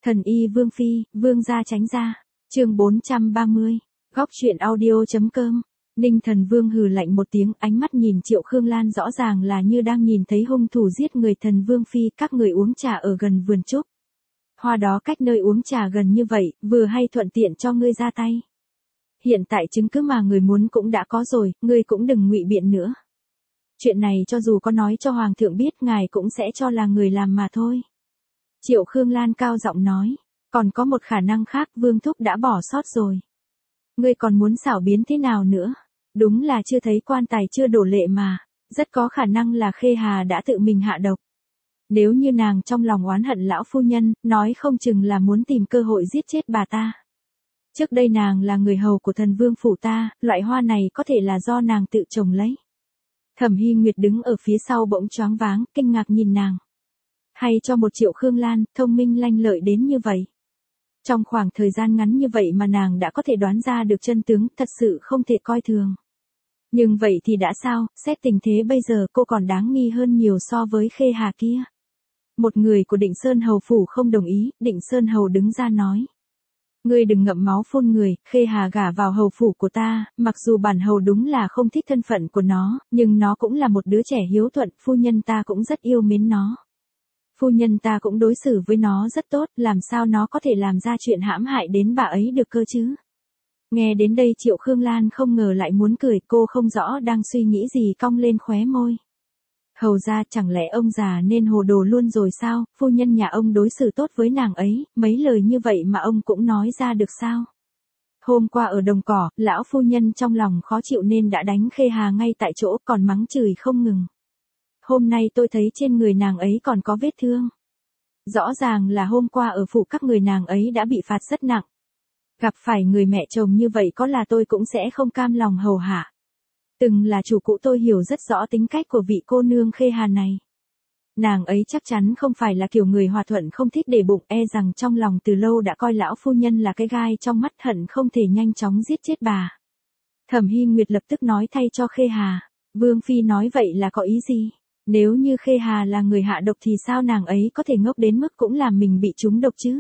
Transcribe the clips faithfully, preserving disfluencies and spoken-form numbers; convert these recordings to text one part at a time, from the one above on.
Thần y Vương Phi, Vương gia tránh ra. Chương bốn trăm ba mươi. Góc truyện audio.com. Ninh Thần Vương hừ lạnh một tiếng, ánh mắt nhìn Triệu Khương Lan rõ ràng là như đang nhìn thấy hung thủ giết người. Thần Vương Phi, các người uống trà ở gần vườn trúc. Hoa đó cách nơi uống trà gần như vậy, vừa hay thuận tiện cho ngươi ra tay. Hiện tại chứng cứ mà người muốn cũng đã có rồi, ngươi cũng đừng ngụy biện nữa. Chuyện này cho dù có nói cho Hoàng thượng biết, ngài cũng sẽ cho là người làm mà thôi. Triệu Khương Lan cao giọng nói, còn có một khả năng khác, Vương Thúc đã bỏ sót rồi. Ngươi còn muốn xảo biến thế nào nữa? Đúng là chưa thấy quan tài chưa đổ lệ mà, rất có khả năng là Khê Hà đã tự mình hạ độc. Nếu như nàng trong lòng oán hận lão phu nhân, nói không chừng là muốn tìm cơ hội giết chết bà ta. Trước đây nàng là người hầu của thần vương phủ ta, loại hoa này có thể là do nàng tự trồng lấy. Thẩm Hy Nguyệt đứng ở phía sau bỗng choáng váng, kinh ngạc nhìn nàng. Hay cho một Triệu Khương Lan, thông minh lanh lợi đến như vậy. Trong khoảng thời gian ngắn như vậy mà nàng đã có thể đoán ra được chân tướng, thật sự không thể coi thường. Nhưng vậy thì đã sao, xét tình thế bây giờ cô còn đáng nghi hơn nhiều so với Khê Hà kia. Một người của Định Sơn Hầu Phủ không đồng ý, Định Sơn Hầu đứng ra nói. Ngươi đừng ngậm máu phun người, Khê Hà gả vào hầu phủ của ta, mặc dù bản hầu đúng là không thích thân phận của nó, nhưng nó cũng là một đứa trẻ hiếu thuận, phu nhân ta cũng rất yêu mến nó. Phu nhân ta cũng đối xử với nó rất tốt, làm sao nó có thể làm ra chuyện hãm hại đến bà ấy được cơ chứ? Nghe đến đây Triệu Khương Lan không ngờ lại muốn cười, cô không rõ đang suy nghĩ gì, cong lên khóe môi. Hầu ra, chẳng lẽ ông già nên hồ đồ luôn rồi sao, phu nhân nhà ông đối xử tốt với nàng ấy, mấy lời như vậy mà ông cũng nói ra được sao? Hôm qua ở đồng cỏ, lão phu nhân trong lòng khó chịu nên đã đánh Khê Hà ngay tại chỗ, còn mắng chửi không ngừng. Hôm nay tôi thấy trên người nàng ấy còn có vết thương. Rõ ràng là hôm qua ở phủ các người nàng ấy đã bị phạt rất nặng. Gặp phải người mẹ chồng như vậy có là tôi cũng sẽ không cam lòng hầu hạ. Từng là chủ cũ tôi hiểu rất rõ tính cách của vị cô nương Khê Hà này. Nàng ấy chắc chắn không phải là kiểu người hòa thuận không thích để bụng, e rằng trong lòng từ lâu đã coi lão phu nhân là cái gai trong mắt, hận không thể nhanh chóng giết chết bà. Thẩm Hy Nguyệt lập tức nói thay cho Khê Hà. Vương Phi nói vậy là có ý gì? Nếu như Khê Hà là người hạ độc thì sao nàng ấy có thể ngốc đến mức cũng làm mình bị trúng độc chứ?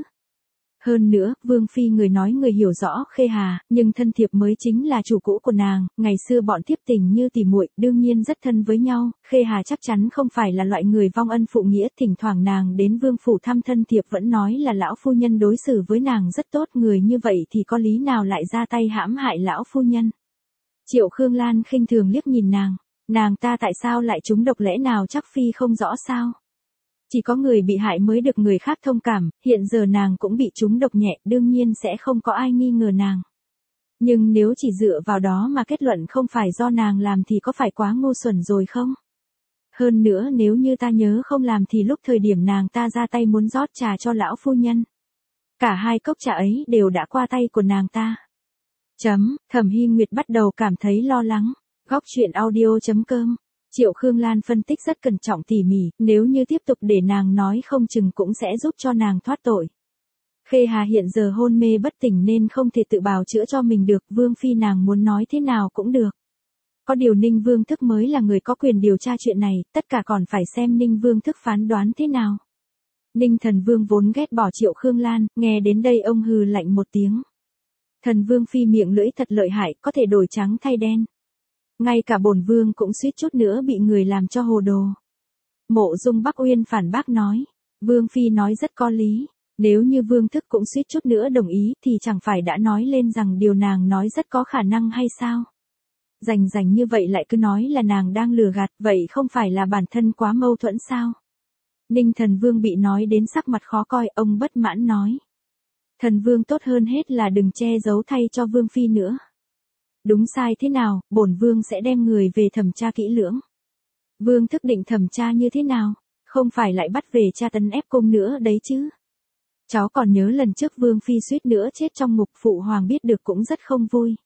Hơn nữa, Vương Phi người nói người hiểu rõ Khê Hà, nhưng thân thiệp mới chính là chủ cũ của nàng, ngày xưa bọn thiếp tình như tỉ muội, đương nhiên rất thân với nhau, Khê Hà chắc chắn không phải là loại người vong ân phụ nghĩa, thỉnh thoảng nàng đến Vương phủ thăm thân thiệp vẫn nói là lão phu nhân đối xử với nàng rất tốt, người như vậy thì có lý nào lại ra tay hãm hại lão phu nhân? Triệu Khương Lan khinh thường liếc nhìn nàng, nàng ta tại sao lại trúng độc, lẽ nào chắc Phi không rõ sao? Chỉ có người bị hại mới được người khác thông cảm, hiện giờ nàng cũng bị trúng độc nhẹ, đương nhiên sẽ không có ai nghi ngờ nàng. Nhưng nếu chỉ dựa vào đó mà kết luận không phải do nàng làm thì có phải quá ngu xuẩn rồi không? Hơn nữa nếu như ta nhớ không làm thì lúc thời điểm nàng ta ra tay muốn rót trà cho lão phu nhân. Cả hai cốc trà ấy đều đã qua tay của nàng ta. Chấm, Thẩm Hy Nguyệt bắt đầu cảm thấy lo lắng. Góc truyện audio.com. Triệu Khương Lan phân tích rất cẩn trọng tỉ mỉ, nếu như tiếp tục để nàng nói không chừng cũng sẽ giúp cho nàng thoát tội. Khê Hà hiện giờ hôn mê bất tỉnh nên không thể tự bào chữa cho mình được, Vương Phi nàng muốn nói thế nào cũng được. Có điều Ninh Vương Thức mới là người có quyền điều tra chuyện này, tất cả còn phải xem Ninh Vương Thức phán đoán thế nào. Ninh Thần Vương vốn ghét bỏ Triệu Khương Lan, nghe đến đây ông hừ lạnh một tiếng. Thần Vương Phi miệng lưỡi thật lợi hại, có thể đổi trắng thay đen. Ngay cả bổn vương cũng suýt chút nữa bị người làm cho hồ đồ. Mộ Dung Bắc Uyên phản bác nói, Vương Phi nói rất có lý, nếu như Vương Thức cũng suýt chút nữa đồng ý thì chẳng phải đã nói lên rằng điều nàng nói rất có khả năng hay sao? Rành rành như vậy lại cứ nói là nàng đang lừa gạt, vậy không phải là bản thân quá mâu thuẫn sao? Ninh Thần Vương bị nói đến sắc mặt khó coi, ông bất mãn nói. Thần Vương tốt hơn hết là đừng che giấu thay cho Vương Phi nữa. Đúng sai thế nào, bổn vương sẽ đem người về thẩm tra kỹ lưỡng. Vương Thức định thẩm tra như thế nào? Không phải lại bắt về tra tấn ép cung nữa đấy chứ? Cháu còn nhớ lần trước Vương Phi suýt nữa chết trong ngục, phụ hoàng biết được cũng rất không vui.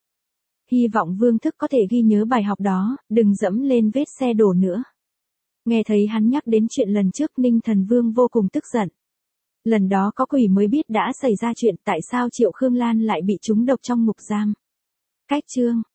Hy vọng Vương Thức có thể ghi nhớ bài học đó, đừng dẫm lên vết xe đổ nữa. Nghe thấy hắn nhắc đến chuyện lần trước, Ninh Thần Vương vô cùng tức giận. Lần đó có quỷ mới biết đã xảy ra chuyện, tại sao Triệu Khương Lan lại bị trúng độc trong ngục giam. Cách chương